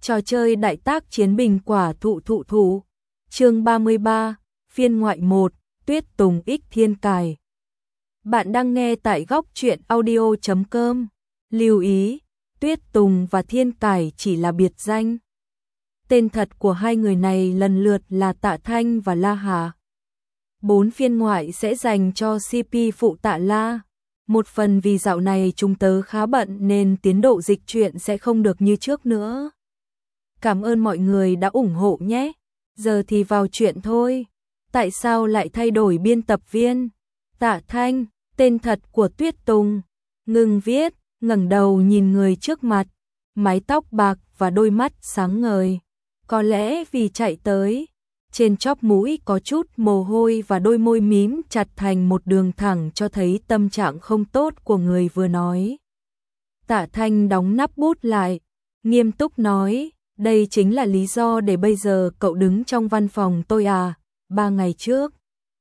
Trò chơi đại tác chiến bình quả thụ. Chương 33, phiên ngoại 1, Tuyết Tùng X Thiên Cài. Bạn đang nghe tại góc truyện audio.com. Lưu ý, Tuyết Tùng và Thiên Cài chỉ là biệt danh. Tên thật của hai người này lần lượt là Tạ Thanh và La Hà. 4 phiên ngoại sẽ dành cho CP phụ Tạ La. Một phần vì dạo này chúng tớ khá bận nên tiến độ dịch truyện sẽ không được như trước nữa. Cảm ơn mọi người đã ủng hộ nhé. Giờ thì vào chuyện thôi. Tại sao lại thay đổi biên tập viên? Tạ Thanh, tên thật của Tuyết Tùng. Ngừng viết, ngẩng đầu nhìn người trước mặt, mái tóc bạc và đôi mắt sáng ngời. Có lẽ vì chạy tới, trên chóp mũi có chút mồ hôi và đôi môi mím chặt thành một đường thẳng cho thấy tâm trạng không tốt của người vừa nói. Tạ Thanh đóng nắp bút lại, nghiêm túc nói, đây chính là lý do để bây giờ cậu đứng trong văn phòng tôi à, 3 ngày trước.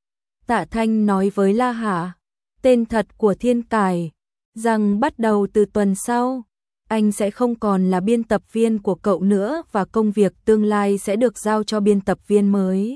Tạ Thanh nói với La Hà, tên thật của Thiên Cài, rằng bắt đầu từ tuần sau, anh sẽ không còn là biên tập viên của cậu nữa và công việc tương lai sẽ được giao cho biên tập viên mới.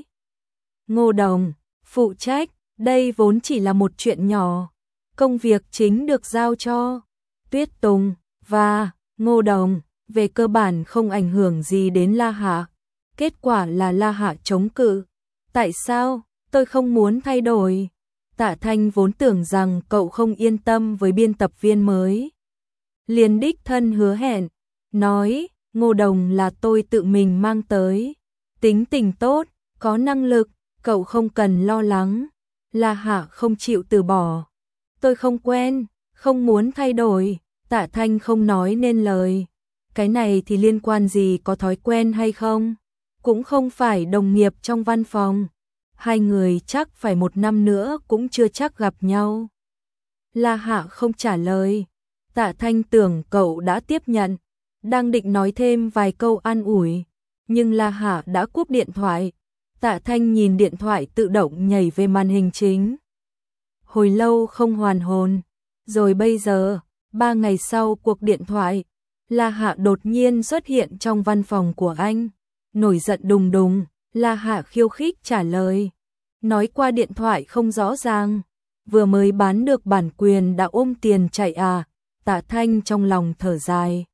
Ngô Đồng, phụ trách, đây vốn chỉ là một chuyện nhỏ. Công việc chính được giao cho Tuyết Tùng và Ngô Đồng, về cơ bản không ảnh hưởng gì đến La Hạ. Kết quả là La Hạ chống cự. Tại sao? Tôi không muốn thay đổi. Tạ Thanh vốn tưởng rằng cậu không yên tâm với biên tập viên mới. Liền đích thân hứa hẹn, nói, Ngô Đồng là tôi tự mình mang tới. Tính tình tốt, có năng lực, cậu không cần lo lắng. La Hạ không chịu từ bỏ. Tôi không quen, không muốn thay đổi. Tạ Thanh không nói nên lời. Cái này thì liên quan gì có thói quen hay không? Cũng không phải đồng nghiệp trong văn phòng. Hai người chắc phải 1 năm nữa cũng chưa chắc gặp nhau. La Hạ không trả lời. Tạ Thanh tưởng cậu đã tiếp nhận, đang định nói thêm vài câu an ủi, nhưng La Hạ đã cúp điện thoại. Tạ Thanh nhìn điện thoại tự động nhảy về màn hình chính. Hồi lâu không hoàn hồn, rồi bây giờ, 3 ngày sau cuộc điện thoại, La Hạ đột nhiên xuất hiện trong văn phòng của anh, nổi giận đùng đùng. La Hạ khiêu khích trả lời, nói qua điện thoại không rõ ràng, vừa mới bán được bản quyền đã ôm tiền chạy à? Tạ Thanh trong lòng thở dài,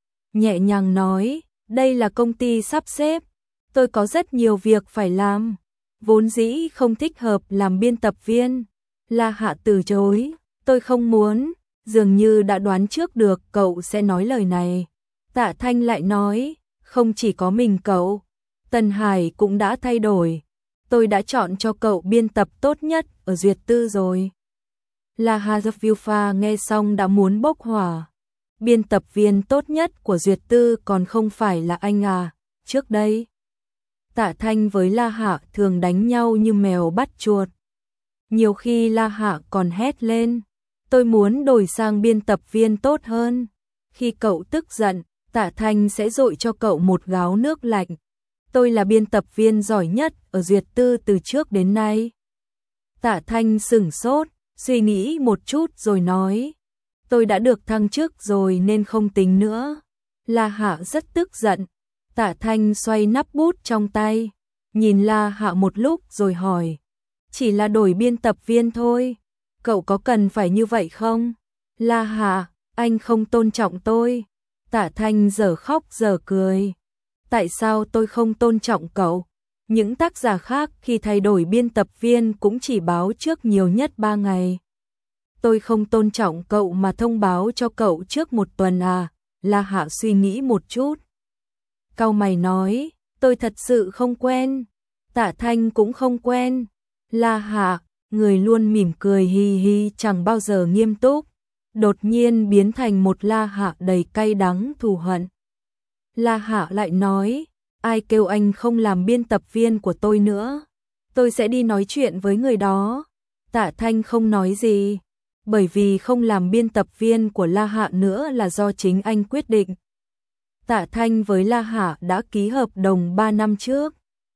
nhẹ nhàng nói, đây là công ty sắp xếp, tôi có rất nhiều việc phải làm, vốn dĩ không thích hợp làm biên tập viên. La Hạ từ chối, tôi không muốn, dường như đã đoán trước được cậu sẽ nói lời này. Tạ Thanh lại nói, không chỉ có mình cậu, Tần Hải cũng đã thay đổi, tôi đã chọn cho cậu biên tập tốt nhất ở Duyệt Tư rồi. La Hà Pha nghe xong đã muốn bốc hỏa. Biên tập viên tốt nhất của Duyệt Tư còn không phải là anh à, trước đây. Tạ Thanh với La Hạ thường đánh nhau như mèo bắt chuột. Nhiều khi La Hạ còn hét lên, tôi muốn đổi sang biên tập viên tốt hơn. Khi cậu tức giận, Tạ Thanh sẽ dội cho cậu một gáo nước lạnh. Tôi là biên tập viên giỏi nhất ở Duyệt Tư từ trước đến nay. Tạ Thanh sửng sốt, suy nghĩ một chút rồi nói, tôi đã được thăng chức rồi nên không tính nữa. La Hạ rất tức giận. Tạ Thanh xoay nắp bút trong tay, nhìn La Hạ một lúc rồi hỏi, chỉ là đổi biên tập viên thôi, cậu có cần phải như vậy không? La Hạ, anh không tôn trọng tôi. Tạ Thanh giờ khóc giờ cười. Tại sao tôi không tôn trọng cậu? Những tác giả khác khi thay đổi biên tập viên cũng chỉ báo trước nhiều nhất 3 ngày. Tôi không tôn trọng cậu mà thông báo cho cậu trước 1 tuần à? La Hạ suy nghĩ một chút. Cau mày nói, tôi thật sự không quen. Tạ Thanh cũng không quen. La Hạ, người luôn mỉm cười hi hi chẳng bao giờ nghiêm túc, đột nhiên biến thành một La Hạ đầy cay đắng thù hận. La Hạ lại nói, ai kêu anh không làm biên tập viên của tôi nữa, tôi sẽ đi nói chuyện với người đó. Tạ Thanh không nói gì, bởi vì không làm biên tập viên của La Hạ nữa là do chính anh quyết định. Tạ Thanh với La Hạ đã ký hợp đồng 3 năm trước.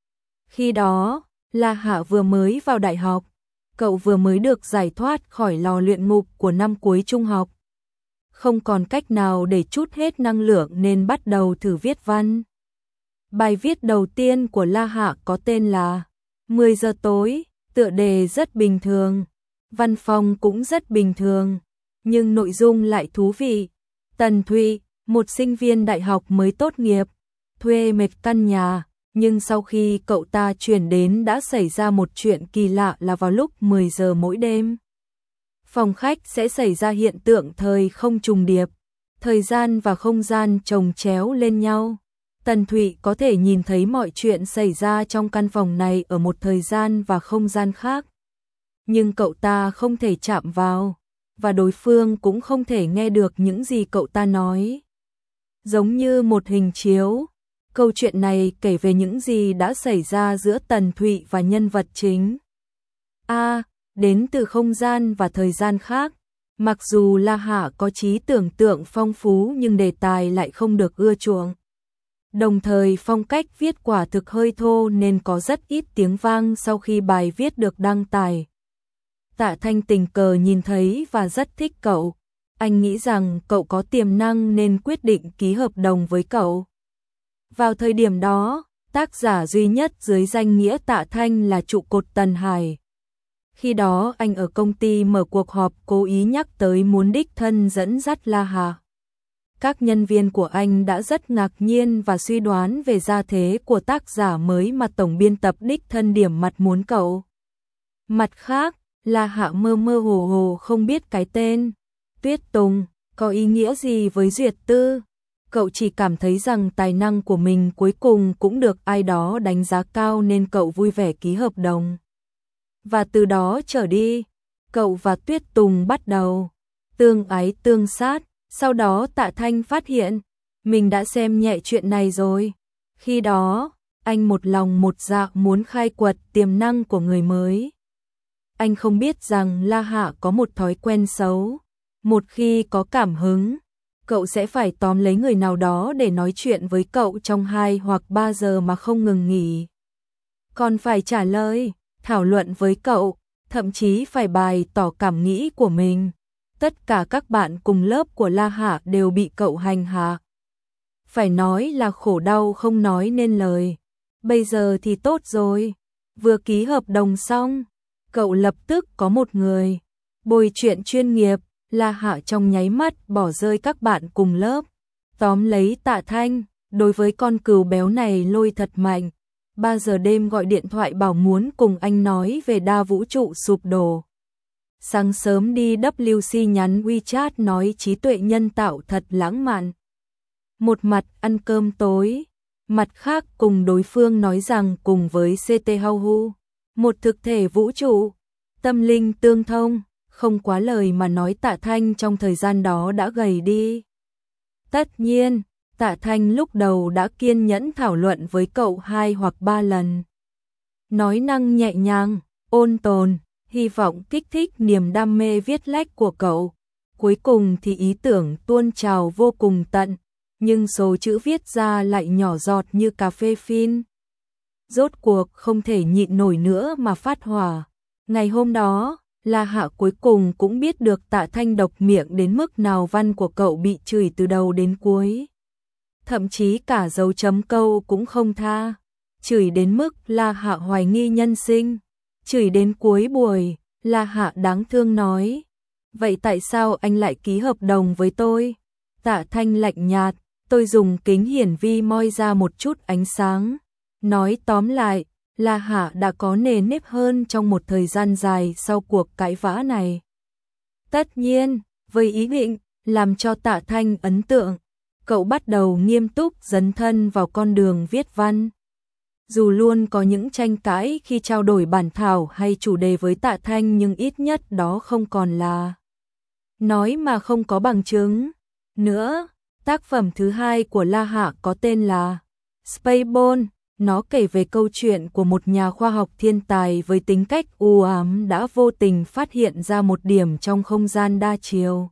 Khi đó, La Hạ vừa mới vào đại học, cậu vừa mới được giải thoát khỏi lò luyện ngục của năm cuối trung học. không còn cách nào để trút hết năng lượng nên bắt đầu thử viết văn. Bài viết đầu tiên của La Hạ có tên là 10 giờ tối, tựa đề rất bình thường, văn phong cũng rất bình thường, nhưng nội dung lại thú vị. Tần Thụy, một sinh viên đại học mới tốt nghiệp, thuê một căn nhà, nhưng sau khi cậu ta chuyển đến đã xảy ra một chuyện kỳ lạ là vào lúc 10 giờ mỗi đêm. Phòng khách sẽ xảy ra hiện tượng thời không trùng điệp, thời gian và không gian chồng chéo lên nhau. Tần Thụy có thể nhìn thấy mọi chuyện xảy ra trong căn phòng này ở một thời gian và không gian khác. Nhưng cậu ta không thể chạm vào, và đối phương cũng không thể nghe được những gì cậu ta nói. Giống như một hình chiếu, câu chuyện này kể về những gì đã xảy ra giữa Tần Thụy và nhân vật chính. Đến từ không gian và thời gian khác. Mặc dù La Hạ có trí tưởng tượng phong phú nhưng đề tài lại không được ưa chuộng. Đồng thời phong cách viết quả thực hơi thô nên có rất ít tiếng vang sau khi bài viết được đăng tải. Tạ Thanh tình cờ nhìn thấy và rất thích cậu. Anh nghĩ rằng cậu có tiềm năng nên quyết định ký hợp đồng với cậu. Vào thời điểm đó, tác giả duy nhất dưới danh nghĩa Tạ Thanh là trụ cột Tần Hải. Khi đó anh ở công ty mở cuộc họp cố ý nhắc tới muốn đích thân dẫn dắt La Hạ. Các nhân viên của anh đã rất ngạc nhiên và suy đoán về gia thế của tác giả mới mà tổng biên tập đích thân điểm mặt muốn cậu. Mặt khác, La Hạ mơ mơ hồ hồ không biết cái tên Tuyết Tùng có ý nghĩa gì với Duyệt Tư. Cậu chỉ cảm thấy rằng tài năng của mình cuối cùng cũng được ai đó đánh giá cao nên cậu vui vẻ ký hợp đồng. Và từ đó trở đi, cậu và Tuyết Tùng bắt đầu tương ái tương sát. Sau đó Tạ Thanh phát hiện mình đã xem nhẹ chuyện này rồi. Khi đó, anh một lòng một dạ muốn khai quật tiềm năng của người mới. Anh không biết rằng La Hạ có một thói quen xấu. Một khi có cảm hứng, cậu sẽ phải tóm lấy người nào đó để nói chuyện với cậu trong 2 hoặc 3 giờ mà không ngừng nghỉ. Còn phải trả lời, thảo luận với cậu, thậm chí phải bày tỏ cảm nghĩ của mình. Tất cả các bạn cùng lớp của La Hạ đều bị cậu hành hạ. Phải nói là khổ đau không nói nên lời. Bây giờ thì tốt rồi. Vừa ký hợp đồng xong, cậu lập tức có một người bồi chuyện chuyên nghiệp. La Hạ trong nháy mắt bỏ rơi các bạn cùng lớp, tóm lấy Tạ Thanh. Đối với con cừu béo này lôi thật mạnh. 3 giờ đêm gọi điện thoại bảo muốn cùng anh nói về đa vũ trụ sụp đổ. Sáng sớm đi WC nhắn WeChat nói trí tuệ nhân tạo thật lãng mạn. Một mặt ăn cơm tối, mặt khác cùng đối phương nói rằng cùng với CT Hauhu, một thực thể vũ trụ, tâm linh tương thông, không quá lời mà nói Tạ Thanh trong thời gian đó đã gầy đi. Tất nhiên, Tạ Thanh lúc đầu đã kiên nhẫn thảo luận với cậu 2 hoặc 3 lần. Nói năng nhẹ nhàng, ôn tồn, hy vọng kích thích niềm đam mê viết lách của cậu. Cuối cùng thì ý tưởng tuôn trào vô cùng tận, nhưng số chữ viết ra lại nhỏ giọt như cà phê phin. Rốt cuộc không thể nhịn nổi nữa mà phát hỏa. Ngày hôm đó, La Hạ cuối cùng cũng biết được Tạ Thanh độc miệng đến mức nào, văn của cậu bị chửi từ đầu đến cuối. Thậm chí cả dấu chấm câu cũng không tha. Chửi đến mức La Hạ hoài nghi nhân sinh. Chửi đến cuối buổi, La Hạ đáng thương nói. Vậy tại sao anh lại ký hợp đồng với tôi? Tạ Thanh lạnh nhạt, tôi dùng kính hiển vi moi ra một chút ánh sáng. Nói tóm lại, La Hạ đã có nề nếp hơn trong một thời gian dài sau cuộc cãi vã này. Tất nhiên, với ý định làm cho Tạ Thanh ấn tượng, cậu bắt đầu nghiêm túc dấn thân vào con đường viết văn. Dù luôn có những tranh cãi khi trao đổi bản thảo hay chủ đề với Tạ Thanh nhưng ít nhất đó không còn là nói mà không có bằng chứng. Nữa, tác phẩm thứ 2 của La Hạ có tên là Spaceball. Nó kể về câu chuyện của một nhà khoa học thiên tài với tính cách u ám đã vô tình phát hiện ra một điểm trong không gian đa chiều.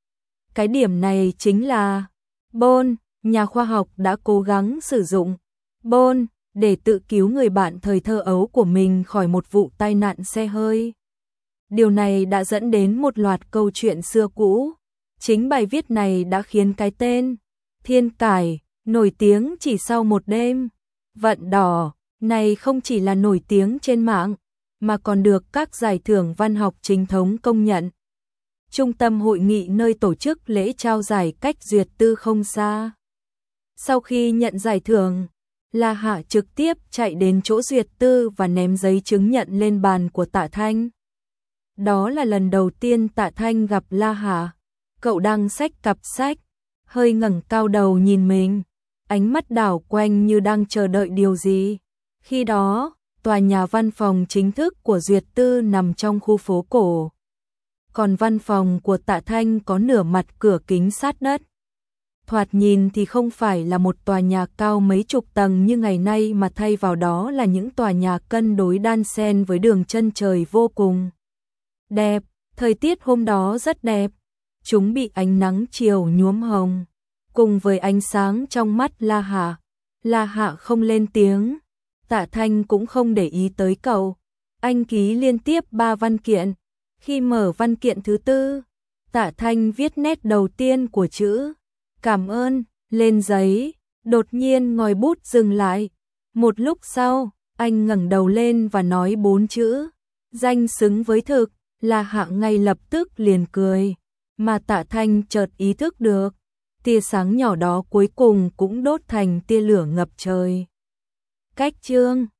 Cái điểm này chính là Bond. Nhà khoa học đã cố gắng sử dụng Bond để tự cứu người bạn thời thơ ấu của mình khỏi một vụ tai nạn xe hơi. Điều này đã dẫn đến một loạt câu chuyện xưa cũ. Chính bài viết này đã khiến cái tên Thiên Cải nổi tiếng chỉ sau một đêm. Vận đỏ này không chỉ là nổi tiếng trên mạng, mà còn được các giải thưởng văn học chính thống công nhận. Trung tâm hội nghị nơi tổ chức lễ trao giải cách duyệt tư không xa. Sau khi nhận giải thưởng, La Hạ trực tiếp chạy đến chỗ duyệt tư và ném giấy chứng nhận lên bàn của Tạ Thanh. Đó là lần đầu tiên Tạ Thanh gặp La Hạ. Cậu đang xách cặp sách, hơi ngẩng cao đầu nhìn mình, ánh mắt đảo quanh như đang chờ đợi điều gì. Khi đó, tòa nhà văn phòng chính thức của duyệt tư nằm trong khu phố cổ. Còn văn phòng của Tạ Thanh có nửa mặt cửa kính sát đất. Thoạt nhìn thì không phải là một tòa nhà cao mấy chục tầng như ngày nay, mà thay vào đó là những tòa nhà cân đối đan xen với đường chân trời vô cùng đẹp. Thời tiết hôm đó rất đẹp, chúng bị ánh nắng chiều nhuốm hồng, cùng với ánh sáng trong mắt La Hạ. La Hạ không lên tiếng, Tạ Thanh cũng không để ý tới cậu. Anh ký liên tiếp 3 văn kiện. Khi mở văn kiện thứ tư, Tạ Thanh viết nét đầu tiên của chữ cảm ơn lên giấy, đột nhiên ngòi bút dừng lại. Một lúc sau, anh ngẩng đầu lên và nói 4 chữ danh xứng với thực. La Hạ ngay lập tức liền cười, mà Tạ Thanh chợt ý thức được, tia sáng nhỏ đó cuối cùng cũng đốt thành tia lửa ngập trời. Cách chương